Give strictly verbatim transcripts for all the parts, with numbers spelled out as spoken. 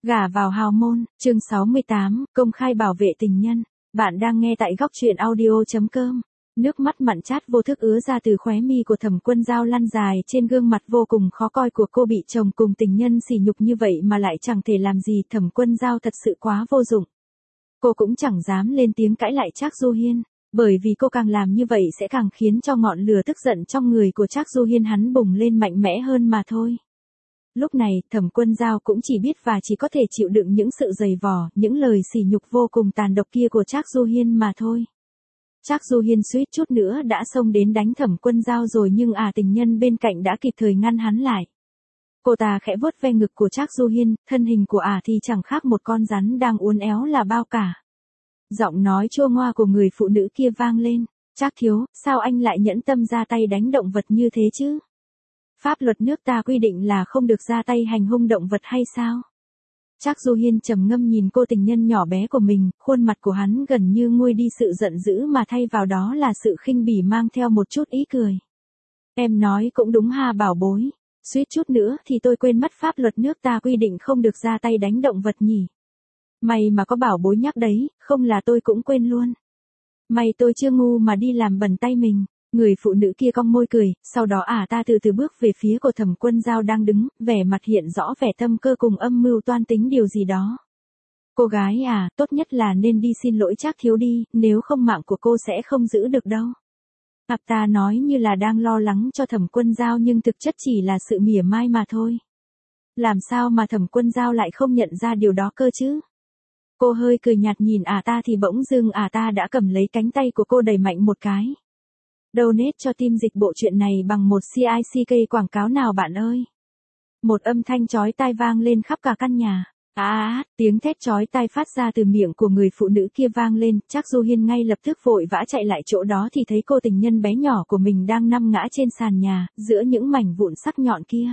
Gả vào hào môn, chương sáu mươi tám, công khai bảo vệ tình nhân. Bạn đang nghe tại góc truyện audio chấm com. Nước mắt mặn chát vô thức ứa ra từ khóe mi của Thẩm Quân Dao lăn dài trên gương mặt vô cùng khó coi của cô, bị chồng cùng tình nhân sỉ nhục như vậy mà lại chẳng thể làm gì. Thẩm Quân Dao thật sự quá vô dụng. Cô cũng chẳng dám lên tiếng cãi lại Trác Du Hiên, bởi vì cô càng làm như vậy sẽ càng khiến cho ngọn lửa tức giận trong người của Trác Du Hiên hắn bùng lên mạnh mẽ hơn mà thôi. Lúc này, Thẩm Quân Dao cũng chỉ biết và chỉ có thể chịu đựng những sự giày vò, những lời sỉ nhục vô cùng tàn độc kia của Trác Du Hiên mà thôi. Trác Du Hiên suýt chút nữa đã xông đến đánh Thẩm Quân Dao rồi, nhưng à tình nhân bên cạnh đã kịp thời ngăn hắn lại. Cô ta khẽ vuốt ve ngực của Trác Du Hiên, thân hình của ả à thì chẳng khác một con rắn đang uốn éo là bao cả. Giọng nói chua ngoa của người phụ nữ kia vang lên, "Trác thiếu, sao anh lại nhẫn tâm ra tay đánh động vật như thế chứ? Pháp luật nước ta quy định là không được ra tay hành hung động vật hay sao?" Trác Du Hiên trầm ngâm nhìn cô tình nhân nhỏ bé của mình, khuôn mặt của hắn gần như nguôi đi sự giận dữ mà thay vào đó là sự khinh bỉ mang theo một chút ý cười. "Em nói cũng đúng ha bảo bối, suýt chút nữa thì tôi quên mất pháp luật nước ta quy định không được ra tay đánh động vật nhỉ. May mà có bảo bối nhắc đấy, không là tôi cũng quên luôn. May tôi chưa ngu mà đi làm bẩn tay mình." Người phụ nữ kia cong môi cười, sau đó ả à ta từ từ bước về phía của Thẩm Quân Dao đang đứng, vẻ mặt hiện rõ vẻ tâm cơ cùng âm mưu toan tính điều gì đó. "Cô gái à, tốt nhất là nên đi xin lỗi Trác thiếu đi, nếu không mạng của cô sẽ không giữ được đâu." Ả ta nói như là đang lo lắng cho Thẩm Quân Dao nhưng thực chất chỉ là sự mỉa mai mà thôi. Làm sao mà Thẩm Quân Dao lại không nhận ra điều đó cơ chứ? Cô hơi cười nhạt nhìn ả à ta thì bỗng dưng ả à ta đã cầm lấy cánh tay của cô đẩy mạnh một cái. "Donate cho team dịch bộ truyện này bằng một xê i xê ca quảng cáo nào bạn ơi." Một âm thanh chói tai vang lên khắp cả căn nhà. À, à, tiếng thét chói tai phát ra từ miệng của người phụ nữ kia vang lên, Trác Du Hiên ngay lập tức vội vã chạy lại chỗ đó thì thấy cô tình nhân bé nhỏ của mình đang nằm ngã trên sàn nhà, giữa những mảnh vụn sắc nhọn kia.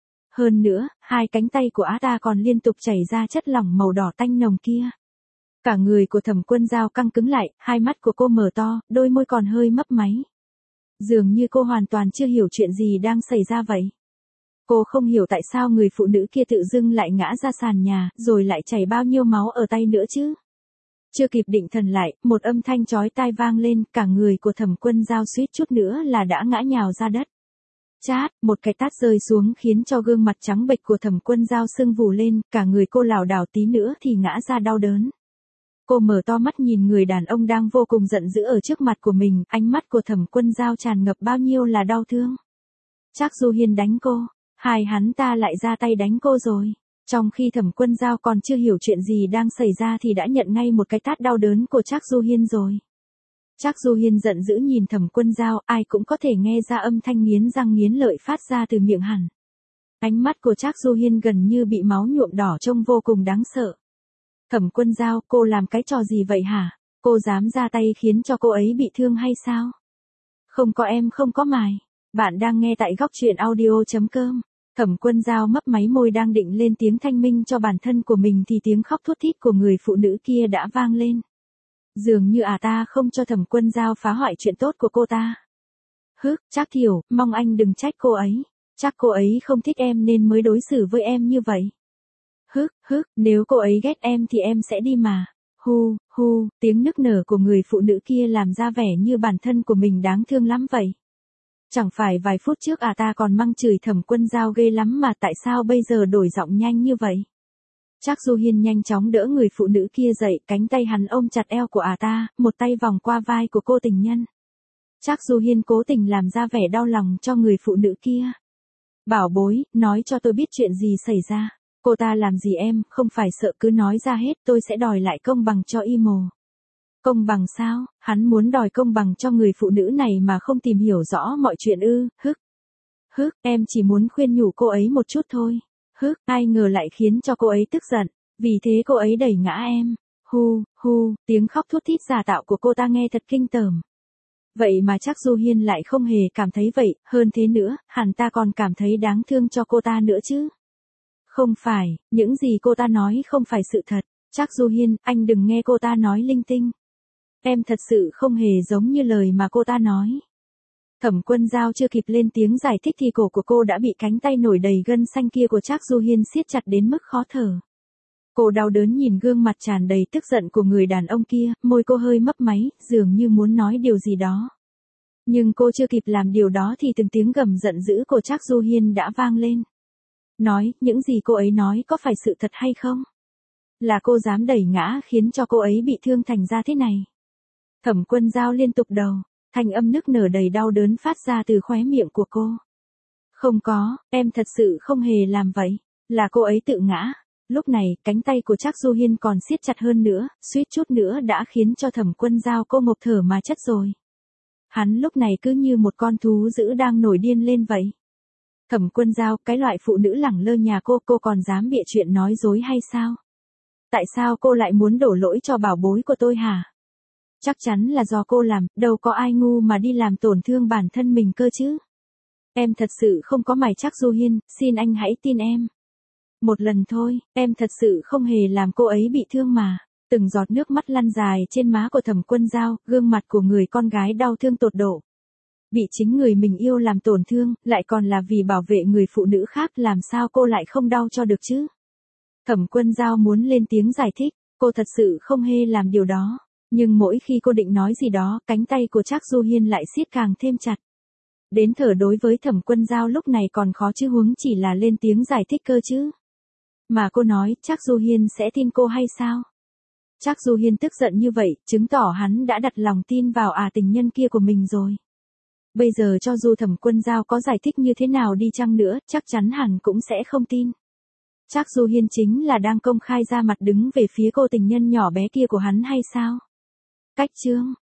Hơn nữa, hai cánh tay của á ta còn liên tục chảy ra chất lỏng màu đỏ tanh nồng kia. Cả người của Thẩm Quân Dao căng cứng lại, hai mắt của cô mở to, đôi môi còn hơi mấp máy. Dường như cô hoàn toàn chưa hiểu chuyện gì đang xảy ra vậy. Cô không hiểu tại sao người phụ nữ kia tự dưng lại ngã ra sàn nhà, rồi lại chảy bao nhiêu máu ở tay nữa chứ. Chưa kịp định thần lại, một âm thanh chói tai vang lên, cả người của Thẩm Quân Dao suýt chút nữa là đã ngã nhào ra đất. Chát, một cái tát rơi xuống khiến cho gương mặt trắng bệch của Thẩm Quân Dao sưng vù lên, cả người cô lảo đảo tí nữa thì ngã ra đau đớn. Cô mở to mắt nhìn người đàn ông đang vô cùng giận dữ ở trước mặt của mình, ánh mắt của Thẩm Quân Dao tràn ngập bao nhiêu là đau thương. Trác Du Hiên đánh cô, hai hắn ta lại ra tay đánh cô rồi. Trong khi Thẩm Quân Dao còn chưa hiểu chuyện gì đang xảy ra thì đã nhận ngay một cái tát đau đớn của Trác Du Hiên rồi. Trác Du Hiên giận dữ nhìn Thẩm Quân Dao, ai cũng có thể nghe ra âm thanh nghiến răng nghiến lợi phát ra từ miệng hắn. Ánh mắt của Trác Du Hiên gần như bị máu nhuộm đỏ trông vô cùng đáng sợ. "Thẩm Quân Dao, cô làm cái trò gì vậy hả? Cô dám ra tay khiến cho cô ấy bị thương hay sao?" "Không có em không có mài." Bạn đang nghe tại góc truyện audio chấm com. Thẩm Quân Dao mấp máy môi đang định lên tiếng thanh minh cho bản thân của mình thì tiếng khóc thút thít của người phụ nữ kia đã vang lên. Dường như à ta không cho Thẩm Quân Dao phá hoại chuyện tốt của cô ta. "Hức, Trác thiểu, mong anh đừng trách cô ấy. Chắc cô ấy không thích em nên mới đối xử với em như vậy." "Hức, hức, nếu cô ấy ghét em thì em sẽ đi mà." Hu, hu, tiếng nức nở của người phụ nữ kia làm ra vẻ như bản thân của mình đáng thương lắm vậy. Chẳng phải vài phút trước à ta còn mắng chửi Thẩm Quân Dao ghê lắm mà tại sao bây giờ đổi giọng nhanh như vậy? Trác Du Hiên nhanh chóng đỡ người phụ nữ kia dậy, cánh tay hắn ôm chặt eo của à ta, một tay vòng qua vai của cô tình nhân. Trác Du Hiên cố tình làm ra vẻ đau lòng cho người phụ nữ kia. "Bảo bối, nói cho tôi biết chuyện gì xảy ra. Cô ta làm gì em, không phải sợ cứ nói ra hết, tôi sẽ đòi lại công bằng cho y mồ." "Công bằng sao?" Hắn muốn đòi công bằng cho người phụ nữ này mà không tìm hiểu rõ mọi chuyện ư? Hức. Hức, em chỉ muốn khuyên nhủ cô ấy một chút thôi. Hức, ai ngờ lại khiến cho cô ấy tức giận, vì thế cô ấy đẩy ngã em. Hu, hu, tiếng khóc thút thít giả tạo của cô ta nghe thật kinh tởm. Vậy mà Trác Du Hiên lại không hề cảm thấy vậy, hơn thế nữa, hẳn ta còn cảm thấy đáng thương cho cô ta nữa chứ. Không phải, những gì cô ta nói không phải sự thật. Trác Du Hiên, anh đừng nghe cô ta nói linh tinh. Em thật sự không hề giống như lời mà cô ta nói. Thẩm Quân Dao chưa kịp lên tiếng giải thích thì cổ của cô đã bị cánh tay nổi đầy gân xanh kia của Trác Du Hiên siết chặt đến mức khó thở. Cô đau đớn nhìn gương mặt tràn đầy tức giận của người đàn ông kia, môi cô hơi mấp máy, dường như muốn nói điều gì đó. Nhưng cô chưa kịp làm điều đó thì từng tiếng gầm giận dữ của Trác Du Hiên đã vang lên. Nói, những gì cô ấy nói có phải sự thật hay không? Là cô dám đẩy ngã khiến cho cô ấy bị thương thành ra thế này. Thẩm Quân Dao liên tục đầu, thanh âm nức nở đầy đau đớn phát ra từ khóe miệng của cô. Không có, em thật sự không hề làm vậy, là cô ấy tự ngã. Lúc này, cánh tay của Trác Du Hiên còn siết chặt hơn nữa, suýt chút nữa đã khiến cho Thẩm Quân Dao cô ngộp thở mà chất rồi. Hắn lúc này cứ như một con thú dữ đang nổi điên lên vậy. Thẩm Quân Dao, cái loại phụ nữ lẳng lơ nhà cô, cô còn dám bịa chuyện nói dối hay sao? Tại sao cô lại muốn đổ lỗi cho bảo bối của tôi hả? Chắc chắn là do cô làm, đâu có ai ngu mà đi làm tổn thương bản thân mình cơ chứ. Em thật sự không có mày Trác Du Hiên, xin anh hãy tin em. Một lần thôi, em thật sự không hề làm cô ấy bị thương mà. Từng giọt nước mắt lăn dài trên má của Thẩm Quân Dao, gương mặt của người con gái đau thương tột độ. Bị chính người mình yêu làm tổn thương, lại còn là vì bảo vệ người phụ nữ khác, làm sao cô lại không đau cho được chứ? Thẩm Quân Dao muốn lên tiếng giải thích, cô thật sự không hề làm điều đó. Nhưng mỗi khi cô định nói gì đó, cánh tay của Trác Du Hiên lại siết càng thêm chặt. Đến thở đối với Thẩm Quân Dao lúc này còn khó chứ huống chỉ là lên tiếng giải thích cơ chứ. Mà cô nói, Trác Du Hiên sẽ tin cô hay sao? Trác Du Hiên tức giận như vậy, chứng tỏ hắn đã đặt lòng tin vào à tình nhân kia của mình rồi. Bây giờ cho dù Thẩm Quân Dao có giải thích như thế nào đi chăng nữa, chắc chắn hẳn cũng sẽ không tin. Trác Du Hiên chính là đang công khai ra mặt đứng về phía cô tình nhân nhỏ bé kia của hắn hay sao? Cách chương